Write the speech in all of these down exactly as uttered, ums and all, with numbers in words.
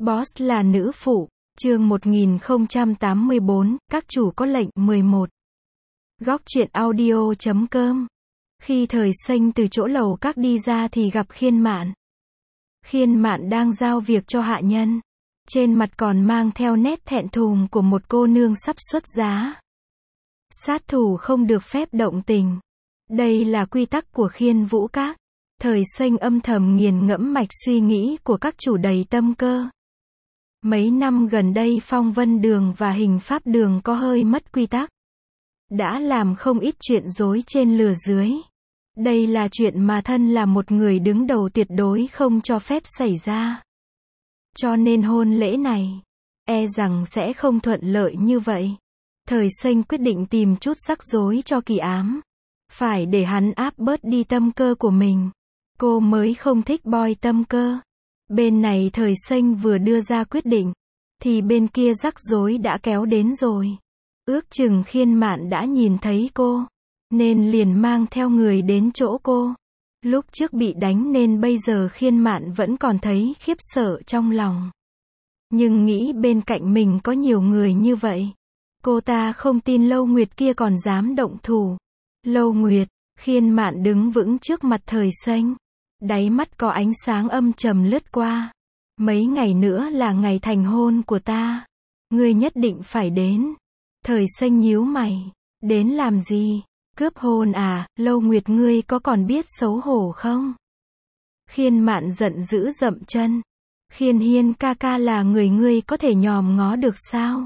Boss là nữ phụ, chương một nghìn không trăm tám mươi bốn, các chủ có lệnh, mười một. Góc truyện audio chấm com. Khi Thời Xanh từ chỗ lầu các đi ra thì gặp Khiên Mạn. Khiên Mạn đang giao việc cho hạ nhân. Trên mặt còn mang theo nét thẹn thùng của một cô nương sắp xuất giá. Sát thủ không được phép động tình. Đây là quy tắc của Khiên Vũ Các. Thời Xanh âm thầm nghiền ngẫm mạch suy nghĩ của các chủ đầy tâm cơ. Mấy năm gần đây Phong Vân Đường và Hình Pháp Đường có hơi mất quy tắc. Đã làm không ít chuyện dối trên lừa dưới. Đây là chuyện mà thân là một người đứng đầu tuyệt đối không cho phép xảy ra. Cho nên hôn lễ này, e rằng sẽ không thuận lợi như vậy. Thời Xanh quyết định tìm chút rắc rối cho Kỳ Ám. Phải để hắn áp bớt đi tâm cơ của mình. Cô mới không thích boy tâm cơ. Bên này Thời Xanh vừa đưa ra quyết định, thì bên kia rắc rối đã kéo đến rồi. Ước chừng Khiên Mạn đã nhìn thấy cô, nên liền mang theo người đến chỗ cô. Lúc trước bị đánh nên bây giờ Khiên Mạn vẫn còn thấy khiếp sợ trong lòng. Nhưng nghĩ bên cạnh mình có nhiều người như vậy, cô ta không tin Lâu Nguyệt kia còn dám động thủ. Lâu Nguyệt, Khiên Mạn đứng vững trước mặt Thời Xanh. Đáy mắt có ánh sáng âm trầm lướt qua. Mấy ngày nữa là ngày thành hôn của ta. Ngươi nhất định phải đến. Thời Xanh nhíu mày. Đến làm gì? Cướp hôn à? Lâu Nguyệt ngươi có còn biết xấu hổ không? Khiên Mạn giận dữ dậm chân. Khiên Hiên ca ca là người ngươi có thể nhòm ngó được sao?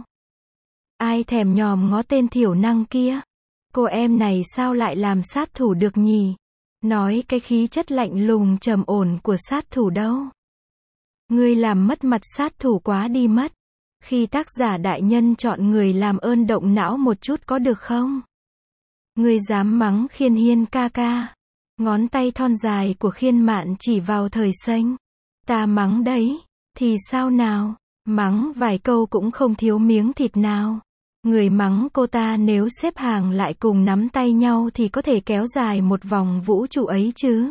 Ai thèm nhòm ngó tên thiểu năng kia? Cô em này sao lại làm sát thủ được nhỉ? Nói cái khí chất lạnh lùng trầm ổn của sát thủ đâu. Ngươi làm mất mặt sát thủ quá đi mất. Khi tác giả đại nhân chọn người làm ơn động não một chút có được không? Ngươi dám mắng Khiên Hiên ca ca. Ngón tay thon dài của Khiên Mạn chỉ vào Thời Xanh. Ta mắng đấy, thì sao nào? Mắng vài câu cũng không thiếu miếng thịt nào. Người mắng cô ta nếu xếp hàng lại cùng nắm tay nhau thì có thể kéo dài một vòng vũ trụ ấy chứ.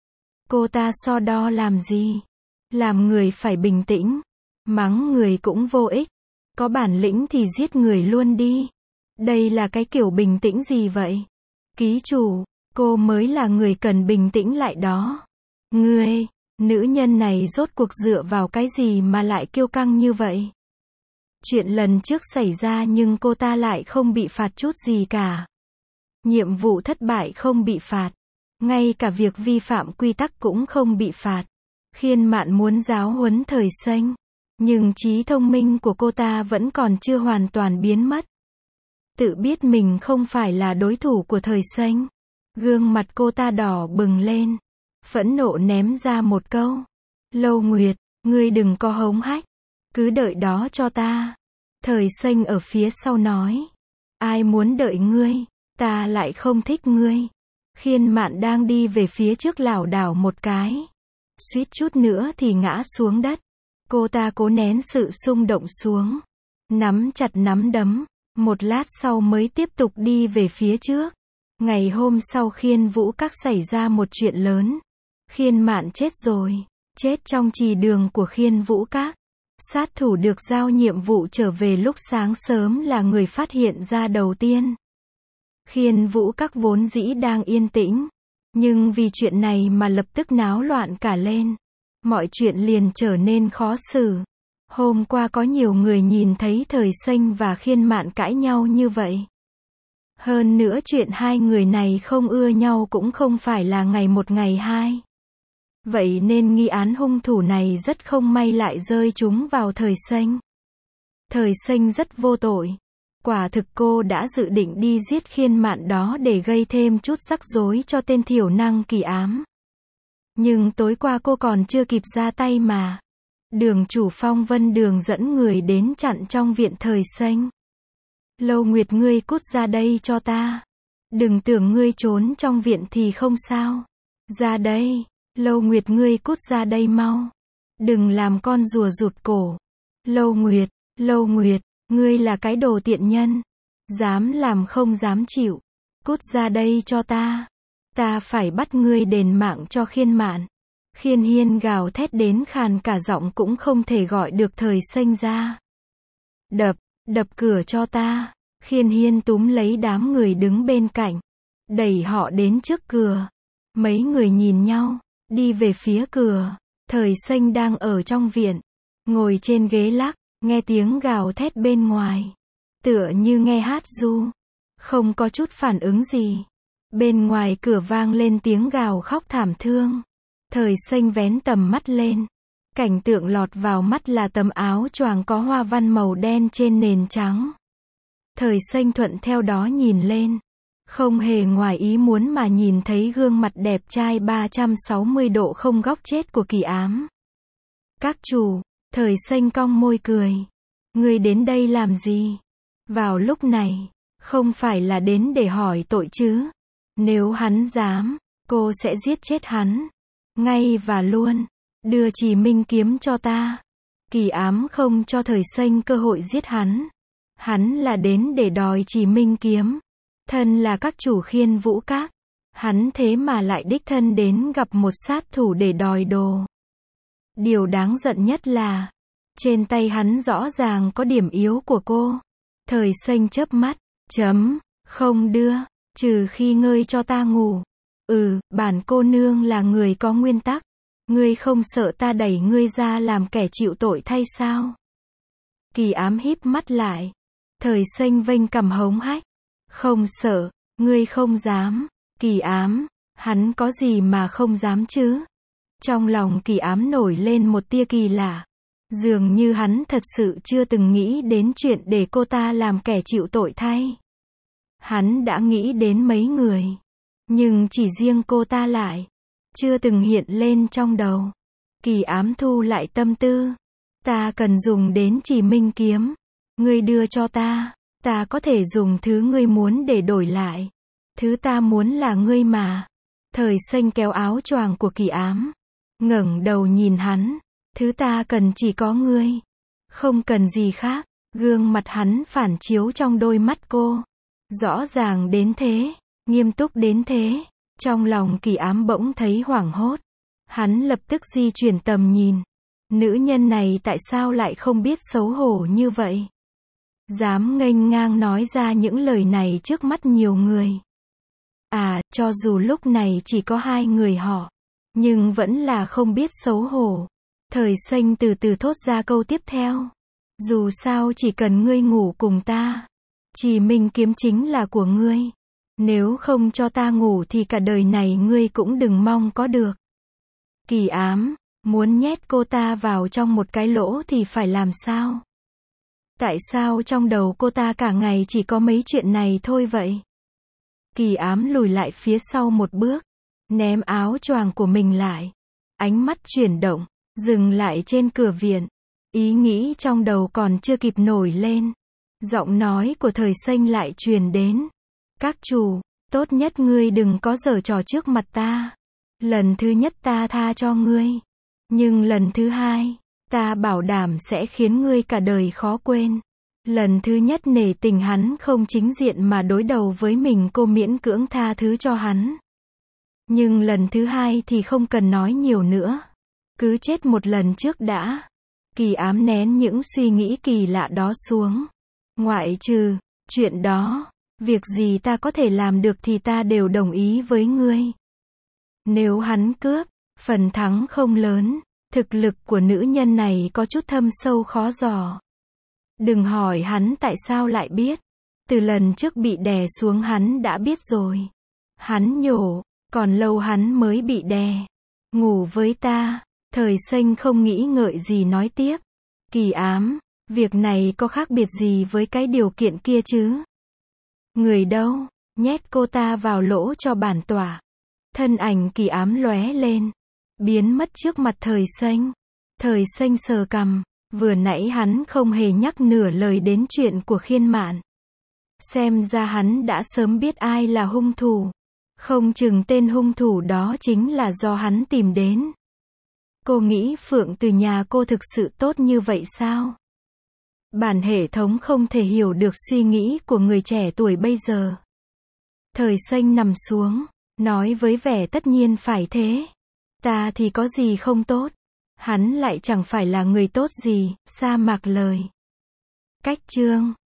Cô ta so đo làm gì? Làm người phải bình tĩnh. Mắng người cũng vô ích. Có bản lĩnh thì giết người luôn đi. Đây là cái kiểu bình tĩnh gì vậy? Ký chủ, cô mới là người cần bình tĩnh lại đó. Ngươi, nữ nhân này rốt cuộc dựa vào cái gì mà lại kiêu căng như vậy? Chuyện lần trước xảy ra nhưng cô ta lại không bị phạt chút gì cả. Nhiệm vụ thất bại không bị phạt. Ngay cả việc vi phạm quy tắc cũng không bị phạt. Khiên Mạn muốn giáo huấn Thời Xanh. Nhưng trí thông minh của cô ta vẫn còn chưa hoàn toàn biến mất. Tự biết mình không phải là đối thủ của Thời Xanh. Gương mặt cô ta đỏ bừng lên. Phẫn nộ ném ra một câu. Lâu Nguyệt, ngươi đừng có hống hách. Cứ đợi đó cho ta. Thời Xanh ở phía sau nói. Ai muốn đợi ngươi, ta lại không thích ngươi. Khiên Mạn đang đi về phía trước lảo đảo một cái. Suýt chút nữa thì ngã xuống đất. Cô ta cố nén sự xung động xuống. Nắm chặt nắm đấm. Một lát sau mới tiếp tục đi về phía trước. Ngày hôm sau Khiên Vũ Các xảy ra một chuyện lớn. Khiên Mạn chết rồi. Chết trong trì đường của Khiên Vũ Các. Sát thủ được giao nhiệm vụ trở về lúc sáng sớm là người phát hiện ra đầu tiên. Khiên Vũ Các vốn dĩ đang yên tĩnh. Nhưng vì chuyện này mà lập tức náo loạn cả lên. Mọi chuyện liền trở nên khó xử. Hôm qua có nhiều người nhìn thấy Thời Xanh và Khiên Mạn cãi nhau như vậy. Hơn nữa chuyện hai người này không ưa nhau cũng không phải là ngày một ngày hai. Vậy nên nghi án hung thủ này rất không may lại rơi trúng vào Thời Xanh. Thời Xanh rất vô tội. Quả thực cô đã dự định đi giết Khiên Mạn đó để gây thêm chút rắc rối cho tên thiểu năng Kỳ Ám. Nhưng tối qua cô còn chưa kịp ra tay mà. Đường chủ Phong Vân Đường dẫn người đến chặn trong viện Thời Xanh. Lâu Nguyệt ngươi cút ra đây cho ta. Đừng tưởng ngươi trốn trong viện thì không sao. Ra đây. Lâu Nguyệt ngươi cút ra đây mau. Đừng làm con rùa rụt cổ. Lâu Nguyệt, Lâu Nguyệt, ngươi là cái đồ tiện nhân. Dám làm không dám chịu. Cút ra đây cho ta. Ta phải bắt ngươi đền mạng cho Khiên Mạn. Khiên Hiên gào thét đến khàn cả giọng cũng không thể gọi được Thời Xanh ra. Đập, đập cửa cho ta. Khiên Hiên túm lấy đám người đứng bên cạnh, đẩy họ đến trước cửa. Mấy người nhìn nhau, đi về phía cửa. Thời Xanh đang ở trong viện, ngồi trên ghế lắc, nghe tiếng gào thét bên ngoài. Tựa như nghe hát ru, không có chút phản ứng gì. Bên ngoài cửa vang lên tiếng gào khóc thảm thương. Thời Xanh vén tầm mắt lên. Cảnh tượng lọt vào mắt là tấm áo choàng có hoa văn màu đen trên nền trắng. Thời Xanh thuận theo đó nhìn lên. Không hề ngoài ý muốn mà nhìn thấy gương mặt đẹp trai ba trăm sáu mươi độ không góc chết của Kỳ Ám. Các chủ, Thời Xanh cong môi cười. Ngươi đến đây làm gì? Vào lúc này, không phải là đến để hỏi tội chứ? Nếu hắn dám, cô sẽ giết chết hắn. Ngay và luôn. Đưa Trì Minh kiếm cho ta. Kỳ Ám không cho Thời Xanh cơ hội giết hắn. Hắn là đến để đòi Trì Minh kiếm. Thân là các chủ Khiên Vũ Các. Hắn thế mà lại đích thân đến gặp một sát thủ để đòi đồ. Điều đáng giận nhất là, trên tay hắn rõ ràng có điểm yếu của cô. Thời Xanh chớp mắt, chấm, không đưa, trừ khi ngươi cho ta ngủ. Ừ, bản cô nương là người có nguyên tắc. Ngươi không sợ ta đẩy ngươi ra làm kẻ chịu tội thay sao? Kỳ Ám híp mắt lại. Thời Xanh vênh cằm hống hách. Không sợ, ngươi không dám. Kỳ Ám, hắn có gì mà không dám chứ? Trong lòng Kỳ Ám nổi lên một tia kỳ lạ. Dường như hắn thật sự chưa từng nghĩ đến chuyện để cô ta làm kẻ chịu tội thay. Hắn đã nghĩ đến mấy người, nhưng chỉ riêng cô ta lại chưa từng hiện lên trong đầu. Kỳ Ám thu lại tâm tư. Ta cần dùng đến Trì Minh kiếm. Ngươi đưa cho ta, ta có thể dùng thứ ngươi muốn để đổi lại. Thứ ta muốn là ngươi mà. Thời Xanh kéo áo choàng của Kỳ Ám, ngẩng đầu nhìn hắn. Thứ ta cần chỉ có ngươi, không cần gì khác. Gương mặt hắn phản chiếu trong đôi mắt cô. Rõ ràng đến thế, nghiêm túc đến thế. Trong lòng Kỳ Ám bỗng thấy hoảng hốt. Hắn lập tức di chuyển tầm nhìn. Nữ nhân này tại sao lại không biết xấu hổ như vậy? Dám nghênh ngang nói ra những lời này trước mắt nhiều người. À, cho dù lúc này chỉ có hai người họ, nhưng vẫn là không biết xấu hổ. Thời Xanh từ từ thốt ra câu tiếp theo. Dù sao chỉ cần ngươi ngủ cùng ta, Trì Minh kiếm chính là của ngươi. Nếu không cho ta ngủ thì cả đời này ngươi cũng đừng mong có được. Kỳ Ám, muốn nhét cô ta vào trong một cái lỗ thì phải làm sao? Tại sao trong đầu cô ta cả ngày chỉ có mấy chuyện này thôi vậy? Kỳ Ám lùi lại phía sau một bước, ném áo choàng của mình lại. Ánh mắt chuyển động, dừng lại trên cửa viện. Ý nghĩ trong đầu còn chưa kịp nổi lên. Giọng nói của Thời Xanh lại truyền đến. Các chủ, tốt nhất ngươi đừng có giở trò trước mặt ta. Lần thứ nhất ta tha cho ngươi. Nhưng lần thứ hai, ta bảo đảm sẽ khiến ngươi cả đời khó quên. Lần thứ nhất nể tình hắn không chính diện mà đối đầu với mình, cô miễn cưỡng tha thứ cho hắn. Nhưng lần thứ hai thì không cần nói nhiều nữa. Cứ chết một lần trước đã. Kỳ Ám nén những suy nghĩ kỳ lạ đó xuống. Ngoại trừ chuyện đó, việc gì ta có thể làm được thì ta đều đồng ý với ngươi. Nếu hắn cướp, phần thắng không lớn. Thực lực của nữ nhân này có chút thâm sâu khó dò. Đừng hỏi hắn tại sao lại biết. Từ lần trước bị đè xuống hắn đã biết rồi. Hắn nhổ, còn lâu hắn mới bị đè. Ngủ với ta. Thời Xanh không nghĩ ngợi gì nói tiếp. Kỳ Ám, việc này có khác biệt gì với cái điều kiện kia chứ? Người đâu? Nhét cô ta vào lỗ cho bản tỏa. Thân ảnh Kỳ Ám lóe lên, biến mất trước mặt Thời Xanh. Thời Xanh sờ cằm. Vừa nãy hắn không hề nhắc nửa lời đến chuyện của Khiên Mạn. Xem ra hắn đã sớm biết ai là hung thủ. Không chừng tên hung thủ đó chính là do hắn tìm đến. Cô nghĩ Phượng Từ nhà cô thực sự tốt như vậy sao? Bản hệ thống không thể hiểu được suy nghĩ của người trẻ tuổi bây giờ. Thời Xanh nằm xuống, nói với vẻ tất nhiên phải thế. Ta thì có gì không tốt. Hắn lại chẳng phải là người tốt gì, sa mạc lời. Cách chương